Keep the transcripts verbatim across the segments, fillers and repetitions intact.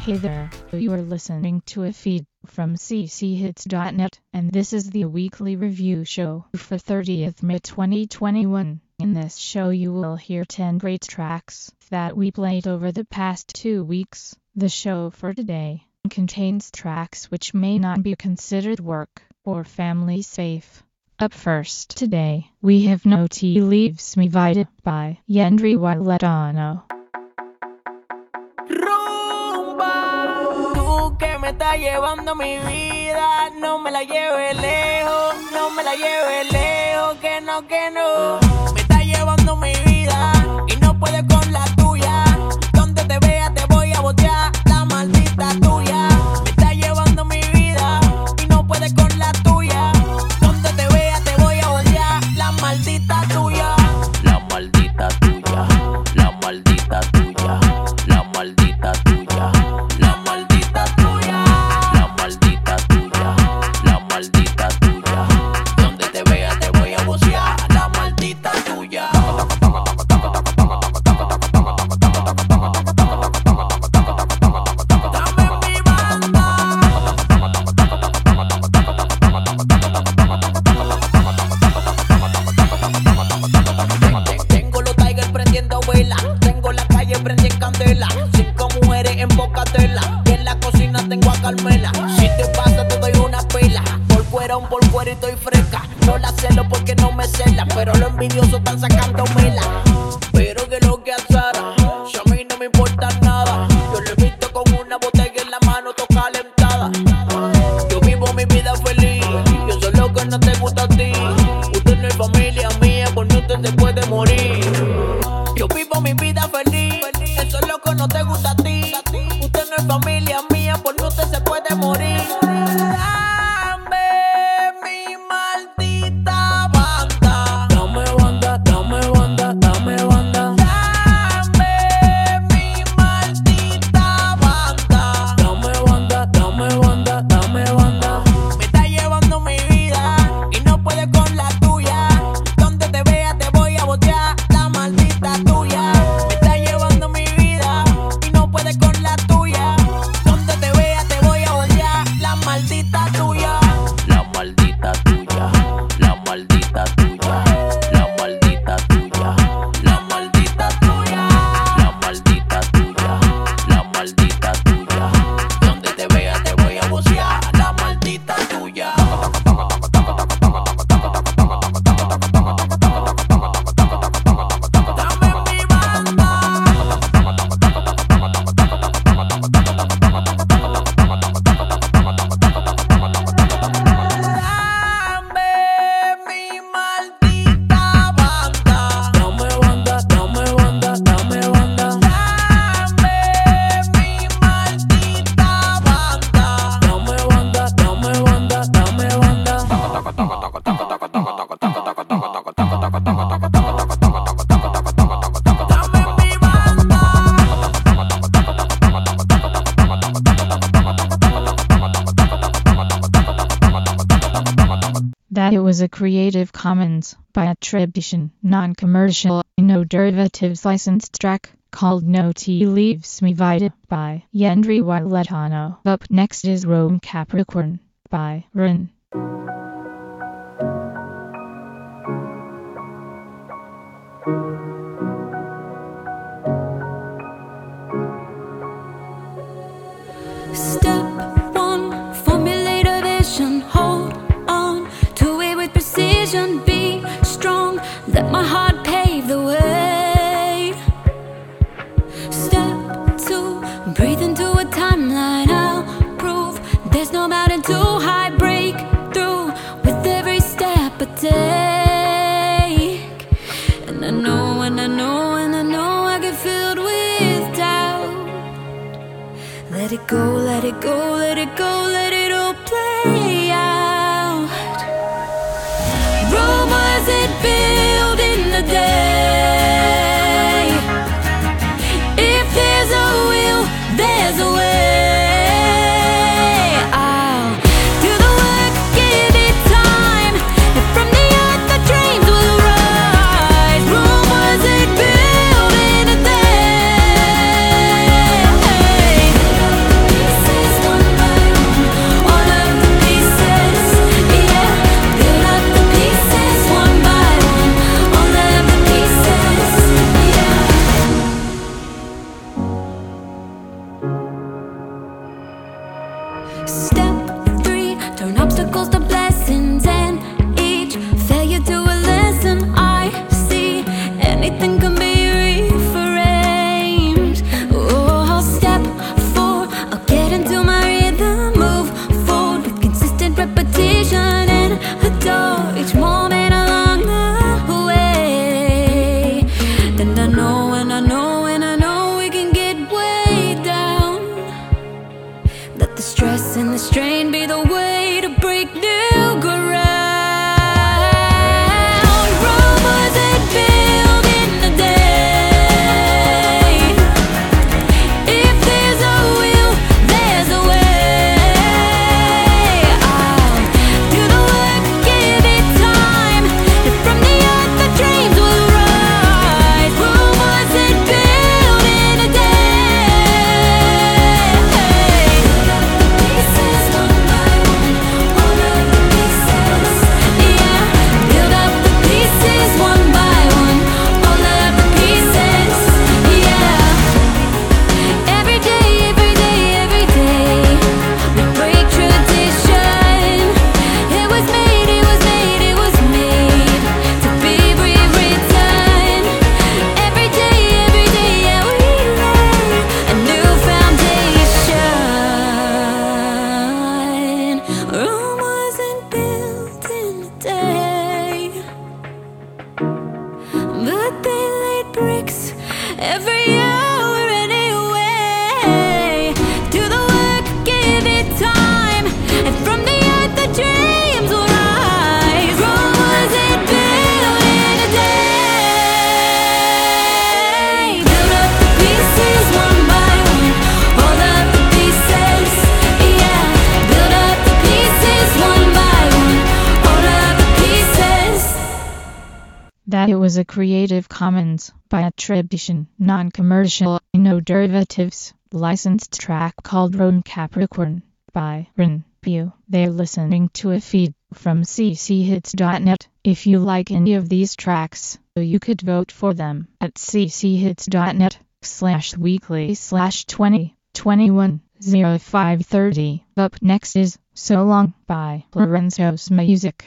Hey there, you are listening to a feed from c c hits dot net, and this is the weekly review show for thirtieth of May twenty twenty-one. In this show you will hear ten great tracks that we played over the past two weeks. The show for today contains tracks which may not be considered work or family safe. Up first today, we have No Tea Leaves Me Vida by Yendri Waletano. Me está llevando mi vida, no me la lleve lejos, no me la lleve lejos, que no, que no. Me está llevando mi vida y no puedes con la tuya. Donde te vea te voy a botear, la maldita tuya. Me está llevando mi vida y no puedes con la tuya. Donde te vea te voy a botear, la maldita tuya. La maldita tuya, la maldita tuya, la maldita tuya, la maldita tuya. Si te pasa te doy una pela. Por fuera un por fuera y estoy fresca. No la celo porque no me cela, pero los envidiosos están sacándomela. Pero que lo que azara, si a mí no me importa nada. Yo lo he visto con una botella en la mano, toca calentada. Yo vivo mi vida feliz, y eso es lo que no te gusta a ti. Usted no es familia mía, por mí usted se puede morir. Yo vivo mi vida feliz, eso es lo que no te gusta a ti. Usted no es familia mía, por mí usted se puede morir. Dame mi maldita banda. Dame banda, dame banda, dame banda. Dame mi maldita banda. Dame banda, dame banda, dame banda. Me está llevando mi vida y no puede con la tuya. Donde te vea te voy a botear, la maldita tuya. Me está llevando mi vida y no puede con la tuya. Donde te vea te voy a botear, la maldita tuya. La maldita tuya, la maldita tuya, la maldita tuya, la maldita tuya, la maldita tuya, la maldita tuya. Donde te vea te voy a bocear, la maldita tuya. That it was a Creative Commons by attribution, non-commercial, no derivatives licensed track called No Tea Leaves Me Vida by Yendri Waletano. Up next is Rome Capricorn by Rin. Step one, formulate a vision, hold on to it with precision, be strong, let my heart pave the way. Step two, breathe into a timeline, I'll prove there's no mountain too high, break through with every step I take. And I know, and I know, and I know I get filled with doubt. Let it go, let it go, let it go, let it all play out. Rome wasn't built in the day. that it was a Creative Commons by attribution, non-commercial, no derivatives, licensed track called Roan Capricorn by Ren Pugh. They're listening to a feed from c c hits dot net. If you like any of these tracks, you could vote for them at c c hits dot net slash weekly slash twenty twenty-one oh five thirty. Up next is So Long by Lorenzo's Music.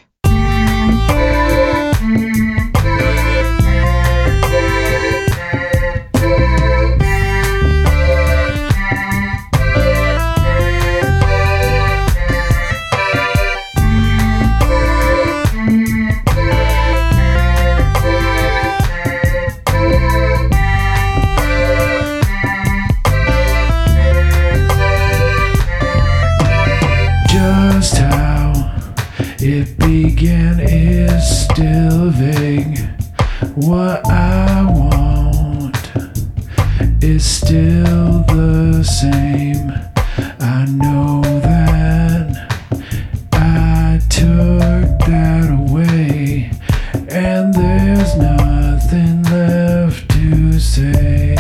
Just how it began is still vague. What I want is still the same. I know that I took that away, and there's nothing left to say.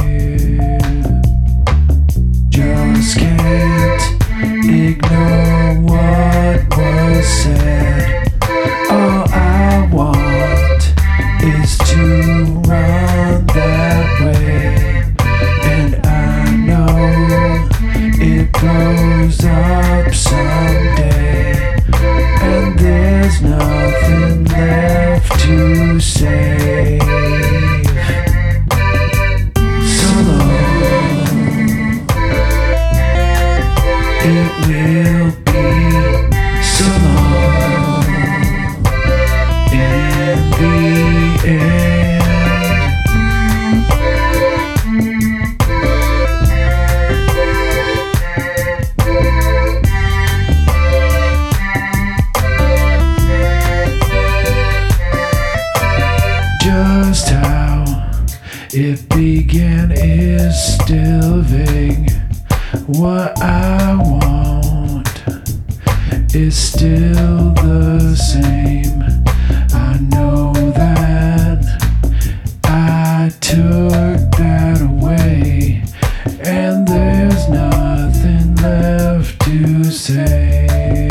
Just can't ignore what was said. All I want is to run that way, and I know it blows up someday, and there's nothing left to say. So long, it will be so long in the end. Just how it began is still vague. What I want is still the same. I know that I took that away, and there's nothing left to say.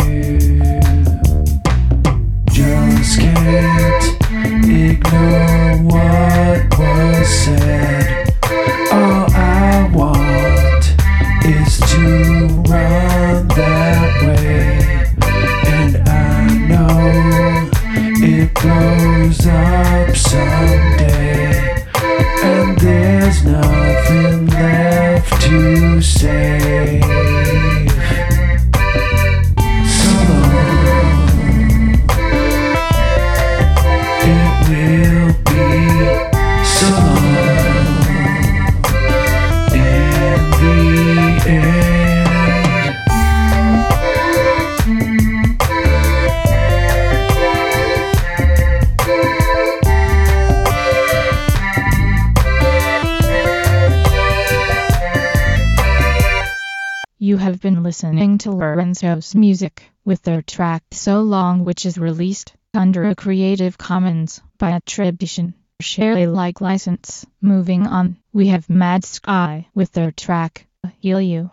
Just can't ignore what was said. All I want is to run that way, and I know it blows up someday, and there's nothing left to say. So long, it will be so long in the end. You have been listening to Lorenzo's Music with their track So Long, which is released under a Creative Commons by attribution, share Alike license. Moving on, we have Mad Sky with their track Heal You.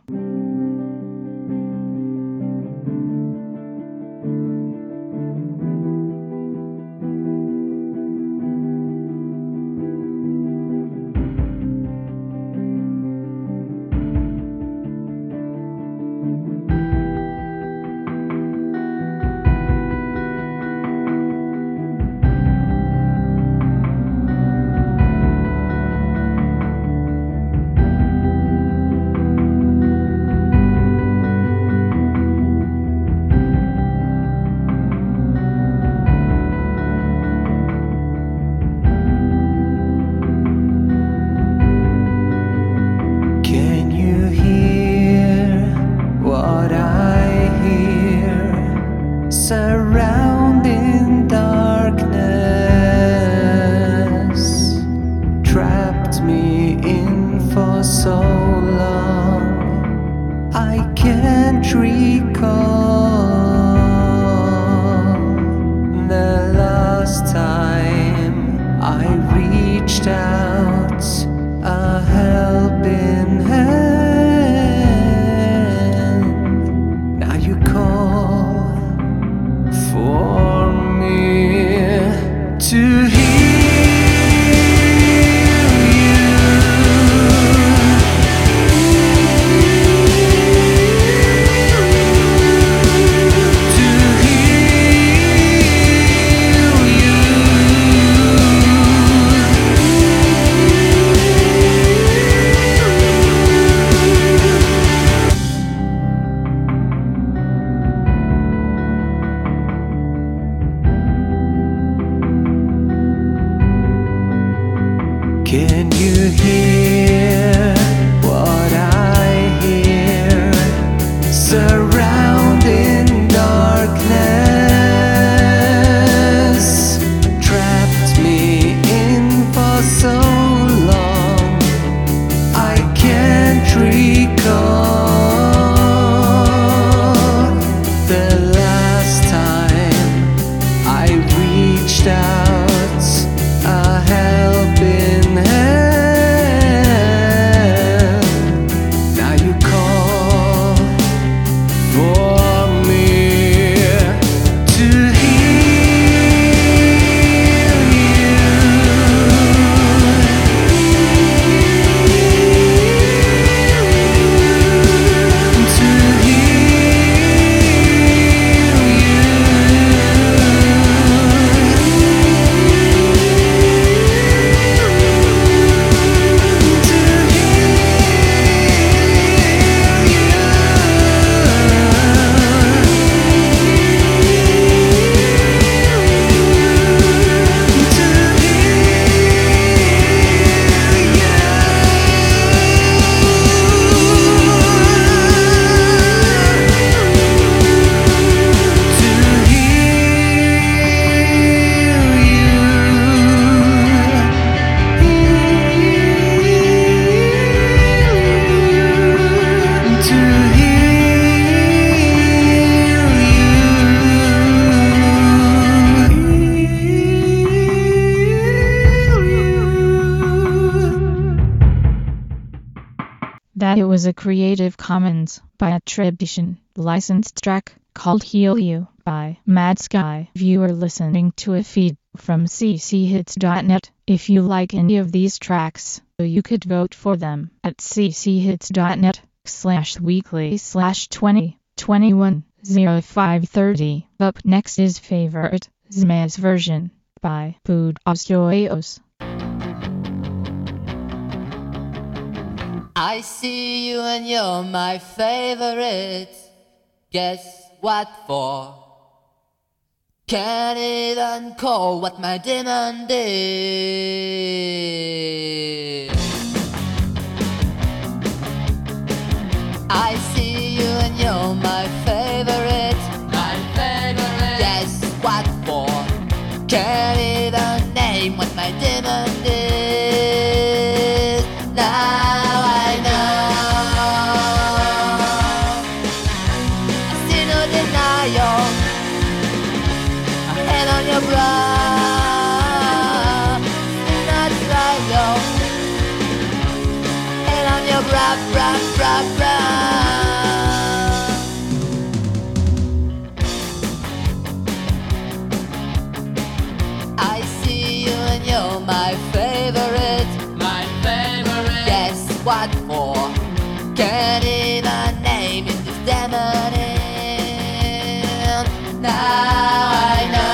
Can you hear what I hear? Surrounding darkness, trapped me in for so long, I can't recall the last time I reached out a helping hand. Now you call for me to heal you, to That it was a Creative Commons by attribution, licensed track called Heal You by Mad Sky. You are listening to a feed from c c hits dot net. If you like any of these tracks, you could vote for them at c c hits dot net slash weekly slash twenty twenty-one oh five thirty. Up next is Favorite, Zma's version by Budos. I see you and you're my favorite. Guess what for? Can't even call what my demand is. I see you and you're my favorite. My favorite. Guess what for? Can't even name what my demand is. Now your bra, not right, yo. Hand on your bra, bra, bra, bra. I see you and you're my favorite, my favorite. Guess what for? Can't even name it this demon in. Now I know.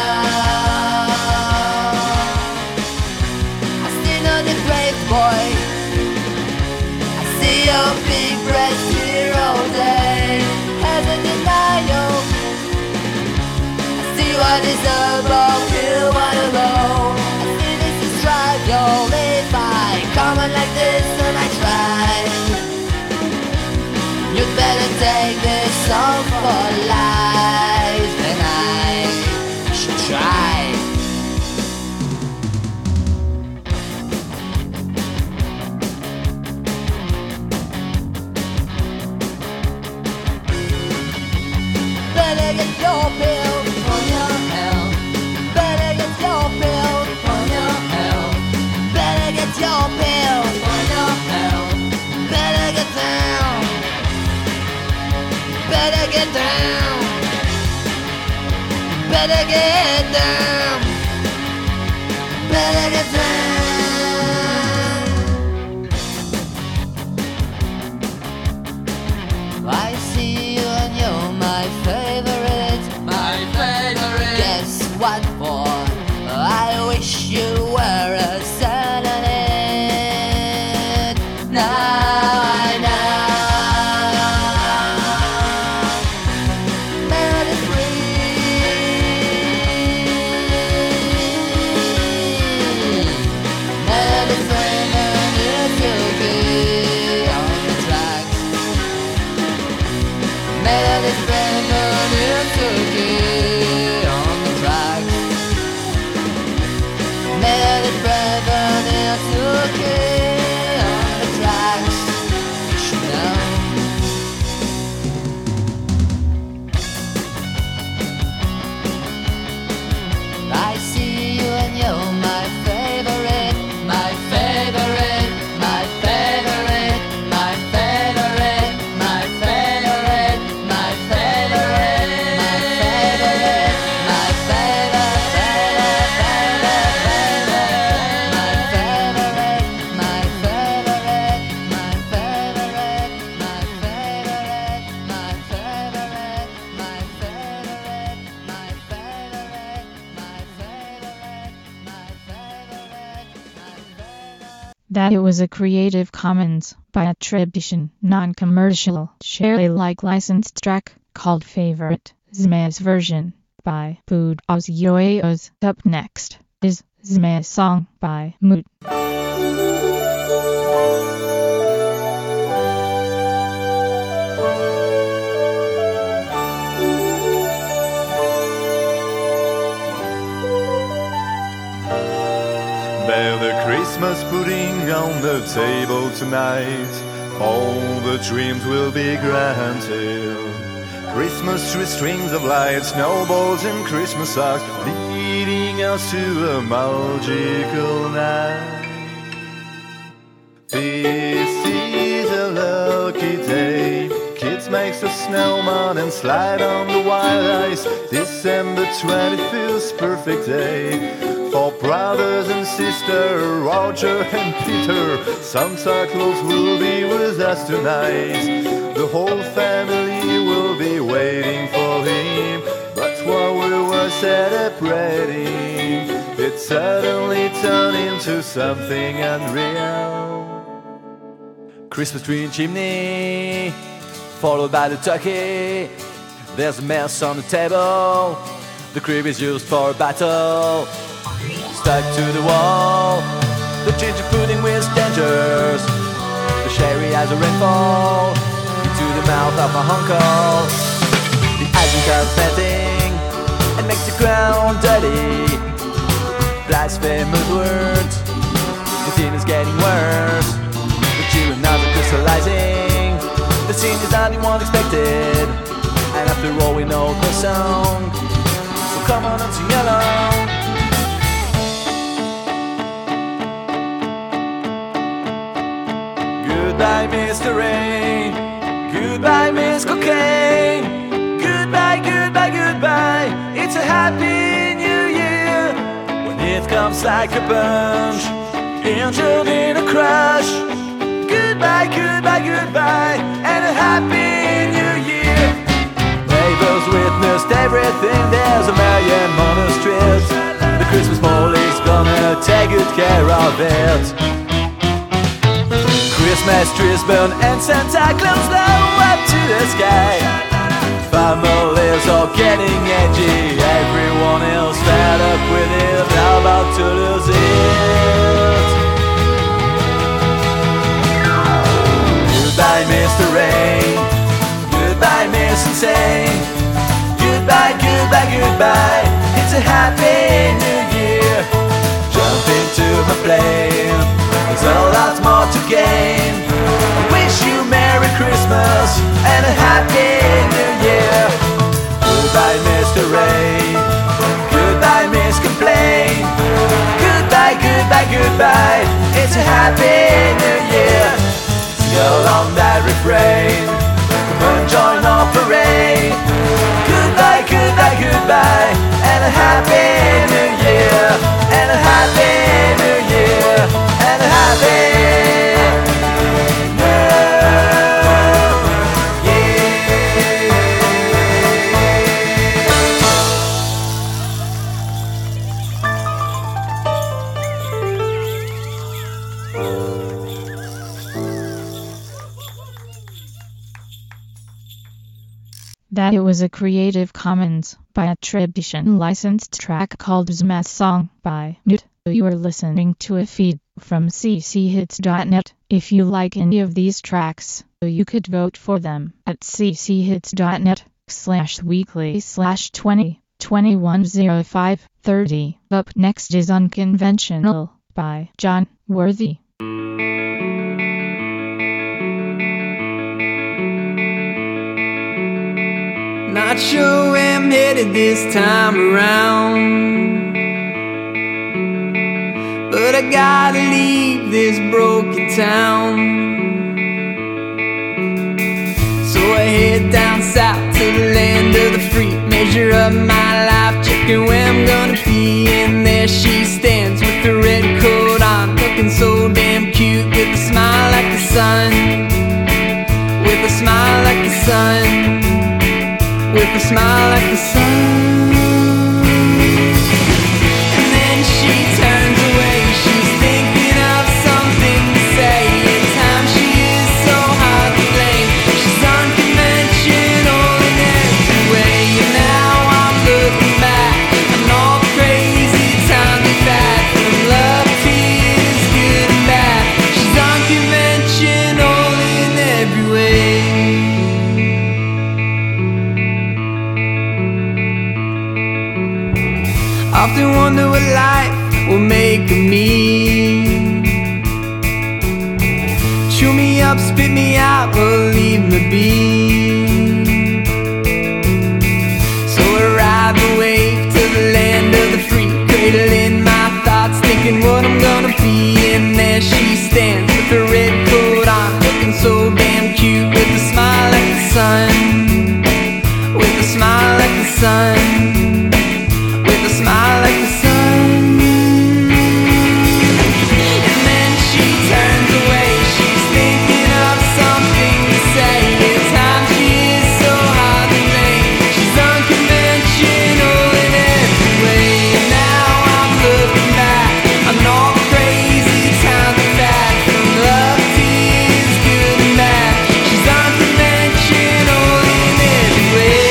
Boy, I see your big breast here all day as a denial. I see what is above, feel what alone. I see this is trial. If I come on like this and I try, you'd better take this song for life, and I should try. Better get your pill on your health. Better get your pill on your health. Better get your pill on your health. Better get down. Better get down. Better get down. Better get down. I see you and you're my favorite, my favorite. Guess what for? I wish you were a satellite. Now I know. Man is free. That it was a Creative Commons by attribution, non-commercial, share Alike licensed track called Favorite, Zma's version by Budos Yoyos. Up next is Zma's song by Moot. There's the Christmas pudding on the table tonight. All the dreams will be granted. Christmas tree strings of lights, snowballs and Christmas socks, leading us to a magical night. This is a lucky day. Kids make a snowman and slide on the wild ice. December twenty-fifth, perfect day for brothers and sisters, Roger and Peter. Santa Claus will be with us tonight. The whole family will be waiting for him. But while we were celebrating, it suddenly turned into something unreal. Christmas tree and chimney, followed by the turkey. There's a mess on the table. The crib is used for a battle. Stuck to the wall, the ginger pudding with dangers. The sherry has a rainfall into the mouth of my uncle. The ice comes melting and makes the ground dirty. Blasphemous words, the thing is getting worse. The children are crystallizing. The scene is not what expected, and after all we know the song. So come on and sing along. Goodbye, Mister Rain. Goodbye, Miss Cocaine. Goodbye, goodbye, goodbye. It's a happy new year. When it comes like a punch, injured in a crash. Goodbye, goodbye, goodbye, and a happy new year. Neighbors witnessed everything. There's a million monasteries. The Christmas police gonna take good care of it. Christmas trees burn and Santa Claus blow up to the sky. Families are getting edgy. Everyone else fed up with it. How about to lose it? Goodbye, Mister Rain. Goodbye, Miss Insane. Goodbye, goodbye, goodbye. It's a happy new year. Jump into my plane. There's a lot more to gain. I wish you Merry Christmas and a Happy New Year. Goodbye, Mister Rain. Goodbye, Miss Complain. Goodbye, goodbye, goodbye. It's a Happy New Year. Sing along that refrain. Come and join our parade. Goodbye, goodbye, goodbye, and a Happy New Year. And a Happy New Year. And a Happy New That it was a Creative Commons by attribution licensed track called Zma's Song by Newt. You are listening to a feed from c c hits dot net. If you like any of these tracks, you could vote for them at c c hits dot net slash weekly slash twenty twenty-one oh five thirty. Up next is Unconventional by John Worthy. Not sure where I'm headed this time around, but I gotta leave this broken town. So I head down south to the land of the free. Measure up my life, checking where I'm gonna be. And there she stands with the red coat on, looking so damn cute, with a smile like the sun, with a smile like the sun, with a smile like the sun. And then she turns away, she's thinking of something spit me out or leave me be. So I ride the wave to the land of the free, cradling my thoughts, thinking what I'm gonna be. And there she stands with her red coat on, looking so damn cute, with a smile like the sun, with a smile like the sun, with a smile like the sun. And then she turns away, she's thinking of something to say. At times she is so hard to blame, she's unconventional in every way. And now I'm looking back on all the crazy times we've had, from love to years good and bad. She's unconventional in every way.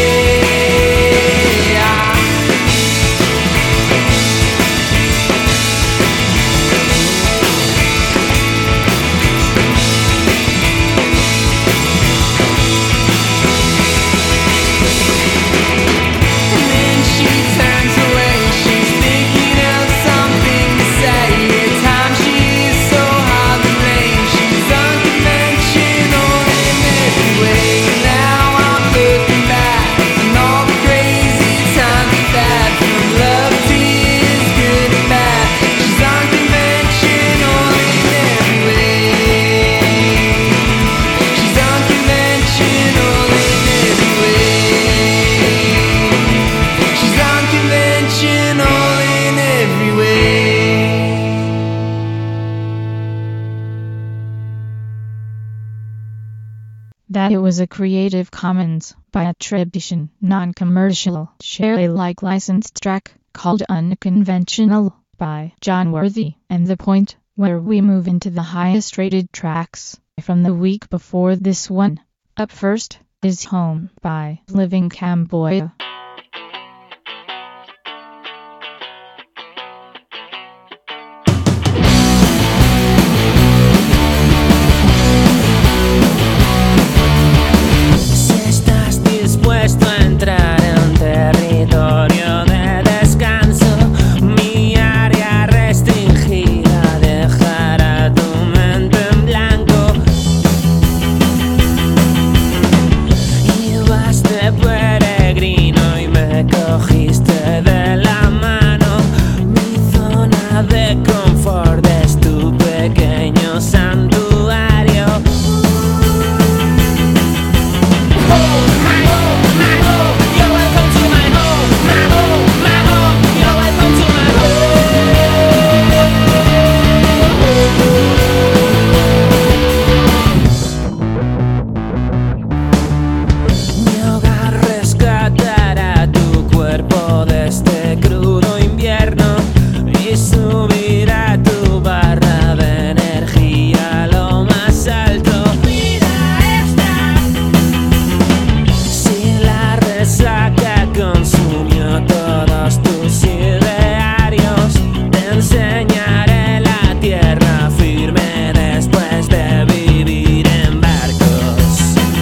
And then she turns away, she's thinking of something to say. At times she is so hard to blame, she's unconventional in every way. Now I'm looking back on all the crazy times we've had, from love to years good and bad. She's unconventional in every way. She's unconventional in every way. She's unconventional in every way. That it was a Creative Commons by attribution, non-commercial, share Alike licensed track called Unconventional by John Worthy, and the point where we move into the highest rated tracks from the week before this one. Up first is Home by Living Cambodia. Si estás dispuesto a entrar en territorio de descanso, mi área restringida dejará tu mente en blanco. Y vas de peregrino y me cogiste de la mano. Mi zona de confort es tu pequeño santuario. Mi hogar rescatará tu cuerpo de este crudo invierno y subirá tu barra de energía a lo más alto. Mira esta. Si la resaca consumió todos tus idearios, te enseñaré la tierra firme después de vivir en barcos.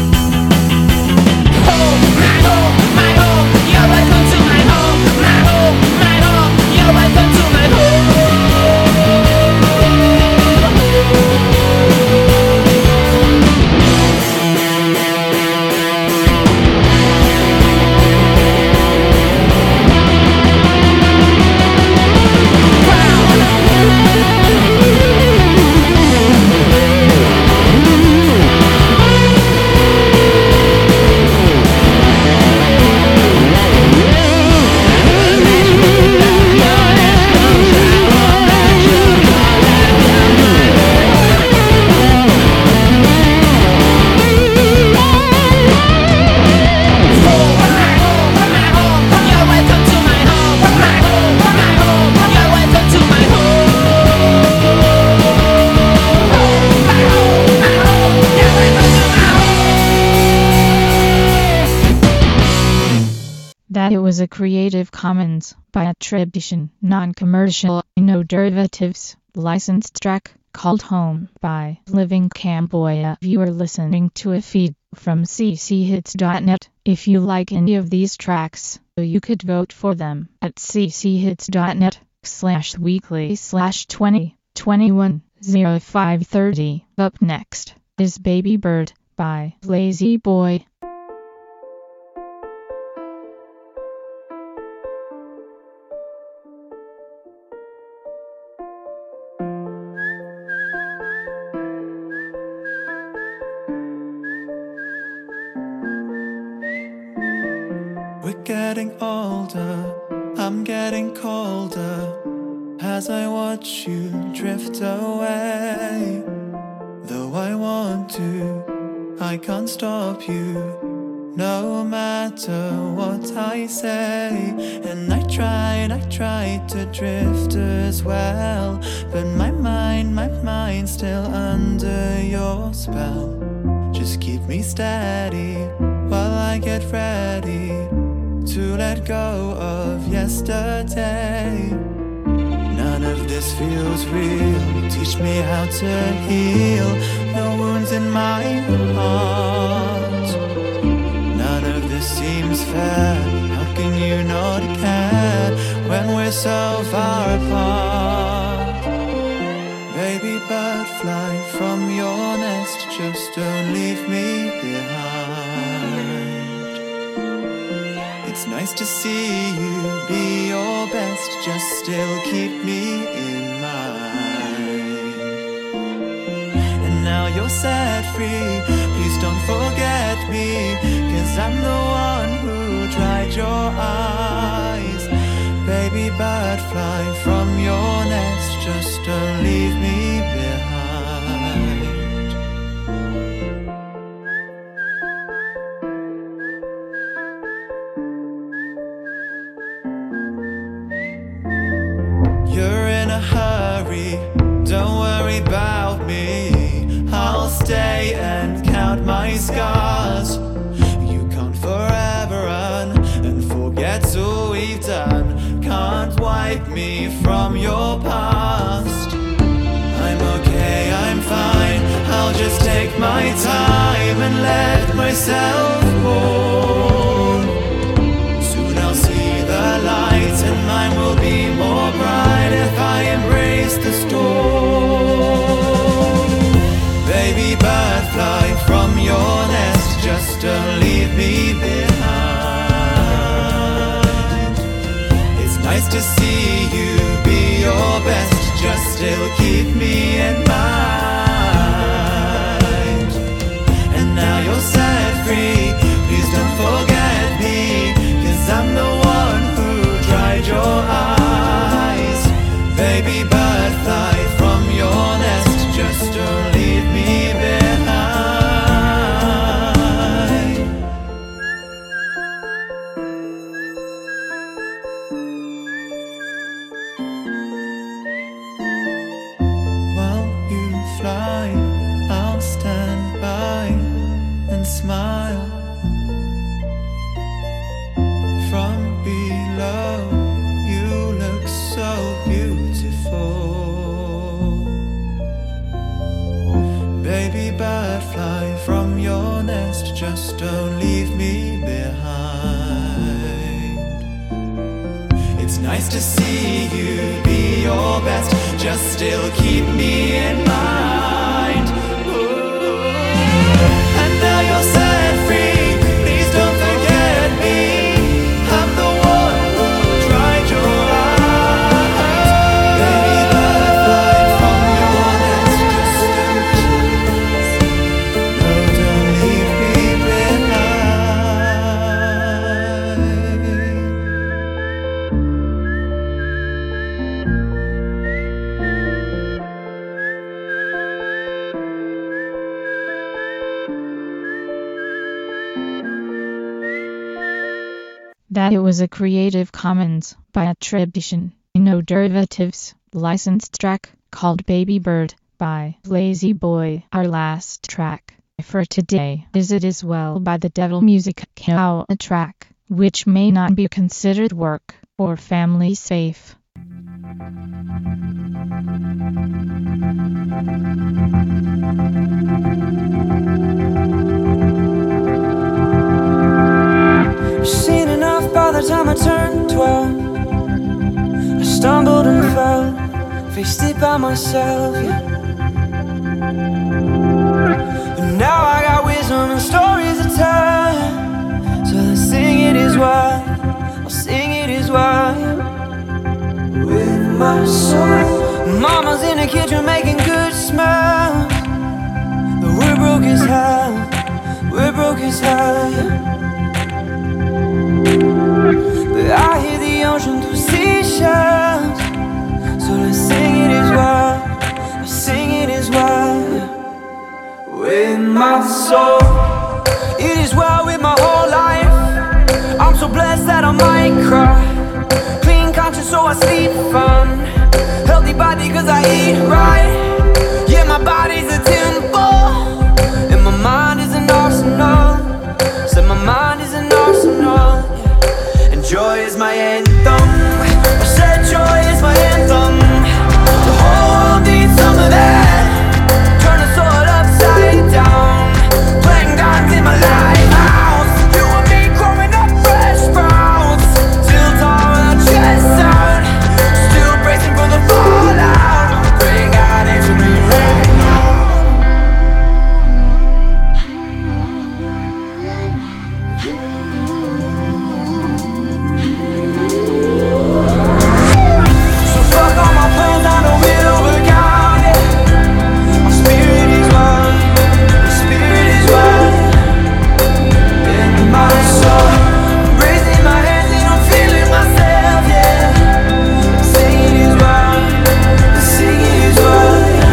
Home, my home, my home, you're welcome to my home, my home, my home, you're welcome to my home. That it was a Creative Commons by attribution, non-commercial, no derivatives, licensed track called Home by Living Cambodia. You are listening to a feed from c c hits dot net. If you like any of these tracks, you could vote for them at c c hits dot net slash weekly slash twenty twenty-one oh five thirty. Up next, is Baby Bird by Lazy Boy. We're getting older, I'm getting colder as I watch you drift away. Though I want to, I can't stop you, no matter what I say. And I tried, I tried to drift as well, but my mind, my mind's still under your spell. Just keep me steady while I get ready to let go of yesterday. None of this feels real. Teach me how to heal the wounds in my heart. None of this seems fair. How can you not care when we're so far apart? Baby bird, fly from your nest, just don't leave me behind. It's nice to see you be your best, just still keep me in mind. And now you're set free, please don't forget me, 'cause I'm the one who dried your eyes. Baby bird, fly from your nest, just don't leave me behind. You're in a hurry, don't worry about me. I'll stay and count my scars. You can't forever run and forget all we've done. Can't wipe me from your past. I'm okay, I'm fine, I'll just take my time and let myself mourn. Soon I'll see the light and mine will be more bright if I embrace the storm. Baby bird, fly from your nest, just don't leave me behind. It's nice to see you be your best, just still keep me in mind. And now you're set free, please don't forget me, 'cause I'm the one who dried your eyes. Baby bird, fly from your nest, just don't leave me behind. While you fly, I'll stand by and smile. From below, you look so beautiful. Baby bird, fly from your nest, just don't leave me behind. It's nice to see you be your best, just still keep me in mind. Ooh. And now you're set free, please don't forget me. I'm the one who dried your eyes. Baby bird, fly from your nest, just don't, no, don't leave me That it was a Creative Commons by attribution, no derivatives, licensed track called Baby Bird by Lazy Boy. Our last track for today is It Is Well by the Devil Music Cow, a track which may not be considered work or family safe. Seen enough by the time I turned twelve. I stumbled and fell, face deep by myself, yeah. my soul. Mama's in the kitchen making good smells. But we're broke as hell, we're broke as hell, yeah. But I hear the ocean through seashells, so let's sing it as well, let's sing it as well, yeah. With my soul, it is well with my whole life. I'm so blessed that I might cry. Clean conscience so I sleep fine. Healthy body cause I eat right. Yeah, my body's a temple, and my mind is an arsenal. Said my mind is an arsenal, yeah. And joy is my anthem. I said joy is my anthem. The whole world needs some of that. Turn the sword upside down. Playing dimes in my lighthouse. You and me growing up fresh sprouts. Still tall with our chests out. Still bracing for the fallout. Pray God answer me right now. So fuck all my plans, I know it'll work out, yeah. My spirit is one, my spirit is one. In my soul, I'm raising my hands and I'm feeling myself, yeah. Singing is one, singing is one, yeah.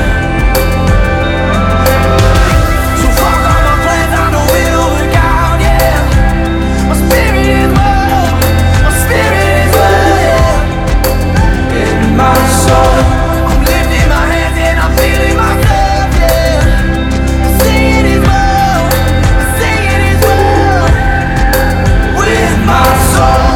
So fuck all my plans, I know it'll work out, yeah. My spirit is one, my spirit is one, yeah. In my soul, I'm lifting my hands and I'm feeling myself, yeah. Singing is well, singing is well. With my soul.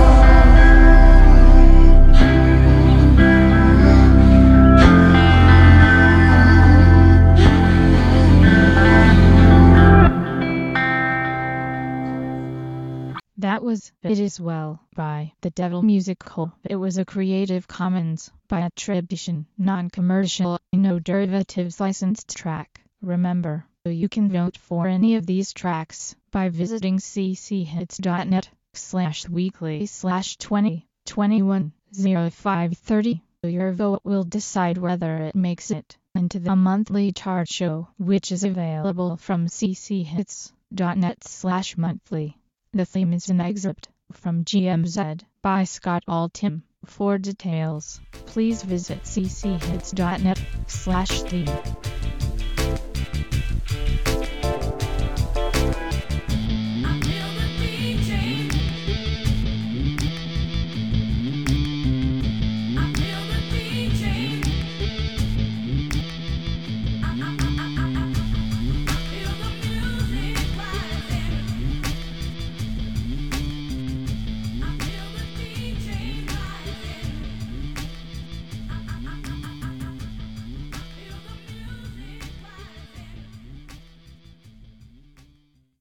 That was It Is Well by The Devil Musical. It was a Creative Commons by attribution, non-commercial, no derivatives licensed track. Remember, you can vote for any of these tracks by visiting cchits.net slash weekly slash 20 21 05 30. Your vote will decide whether it makes it into the monthly chart show, which is available from cchits.net slash monthly. The theme is an excerpt from G M Z by Scott Altham. For details, please visit cchits.net slash theme.